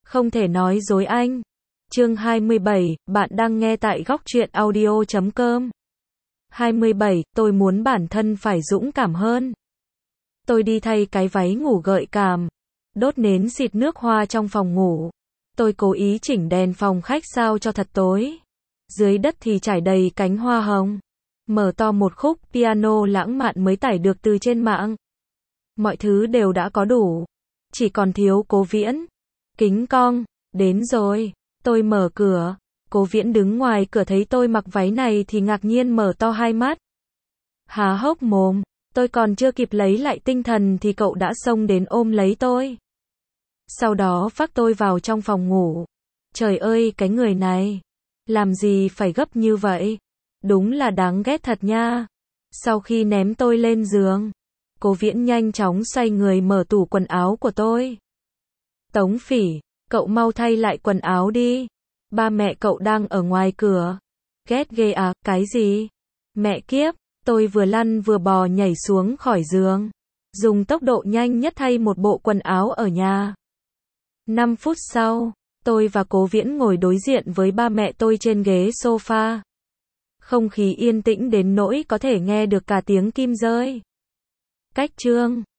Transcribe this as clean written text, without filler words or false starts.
Không thể nói dối anh. Chương 27, bạn đang nghe tại góc truyện audio.com. 27, tôi muốn bản thân phải dũng cảm hơn. Tôi đi thay cái váy ngủ gợi cảm, đốt nến xịt nước hoa trong phòng ngủ. Tôi cố ý chỉnh đèn phòng khách sao cho thật tối. Dưới đất thì trải đầy cánh hoa hồng. Mở to một khúc piano lãng mạn mới tải được từ trên mạng. Mọi thứ đều đã có đủ. Chỉ còn thiếu Cố Viễn. Kính cong, đến rồi. Tôi mở cửa. Cố Viễn đứng ngoài cửa thấy tôi mặc váy này thì ngạc nhiên mở to hai mắt. Há hốc mồm. Tôi còn chưa kịp lấy lại tinh thần thì cậu đã xông đến ôm lấy tôi. Sau đó vác tôi vào trong phòng ngủ. Trời ơi, cái người này. Làm gì phải gấp như vậy? Đúng là đáng ghét thật nha. Sau khi ném tôi lên giường, Cố Viễn nhanh chóng xoay người mở tủ quần áo của tôi. Tống Phỉ, cậu mau thay lại quần áo đi. Ba mẹ cậu đang ở ngoài cửa. Ghét ghê à, cái gì? Mẹ kiếp, tôi vừa lăn vừa bò nhảy xuống khỏi giường. Dùng tốc độ nhanh nhất thay một bộ quần áo ở nhà. 5 phút sau, tôi và Cố Viễn ngồi đối diện với ba mẹ tôi trên ghế sofa. Không khí yên tĩnh đến nỗi có thể nghe được cả tiếng kim rơi. Cách chương